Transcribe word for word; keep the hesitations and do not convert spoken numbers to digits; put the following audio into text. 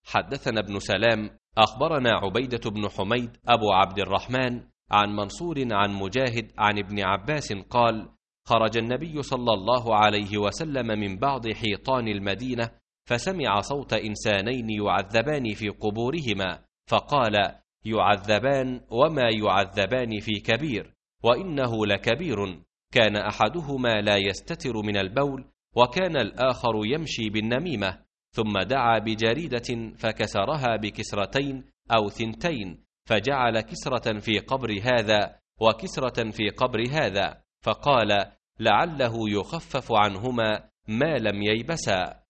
حدثنا ابن سلام أخبرنا عبيدة بن حميد أبو عبد الرحمن عن منصور عن مجاهد عن ابن عباس قال: خرج النبي صلى الله عليه وسلم من بعض حيطان المدينة فسمع صوت إنسانين يعذبان في قبورهما، فقال: يعذبان وما يعذبان في كبير، وإنه لكبير، كان أحدهما لا يستتر من البول، وكان الآخر يمشي بالنميمة. ثم دعا بجريدة فكسرها بكسرتين أو ثنتين، فجعل كسرة في قبر هذا وكسرة في قبر هذا، فقال: لعله يخفف عنهما ما لم ييبسا.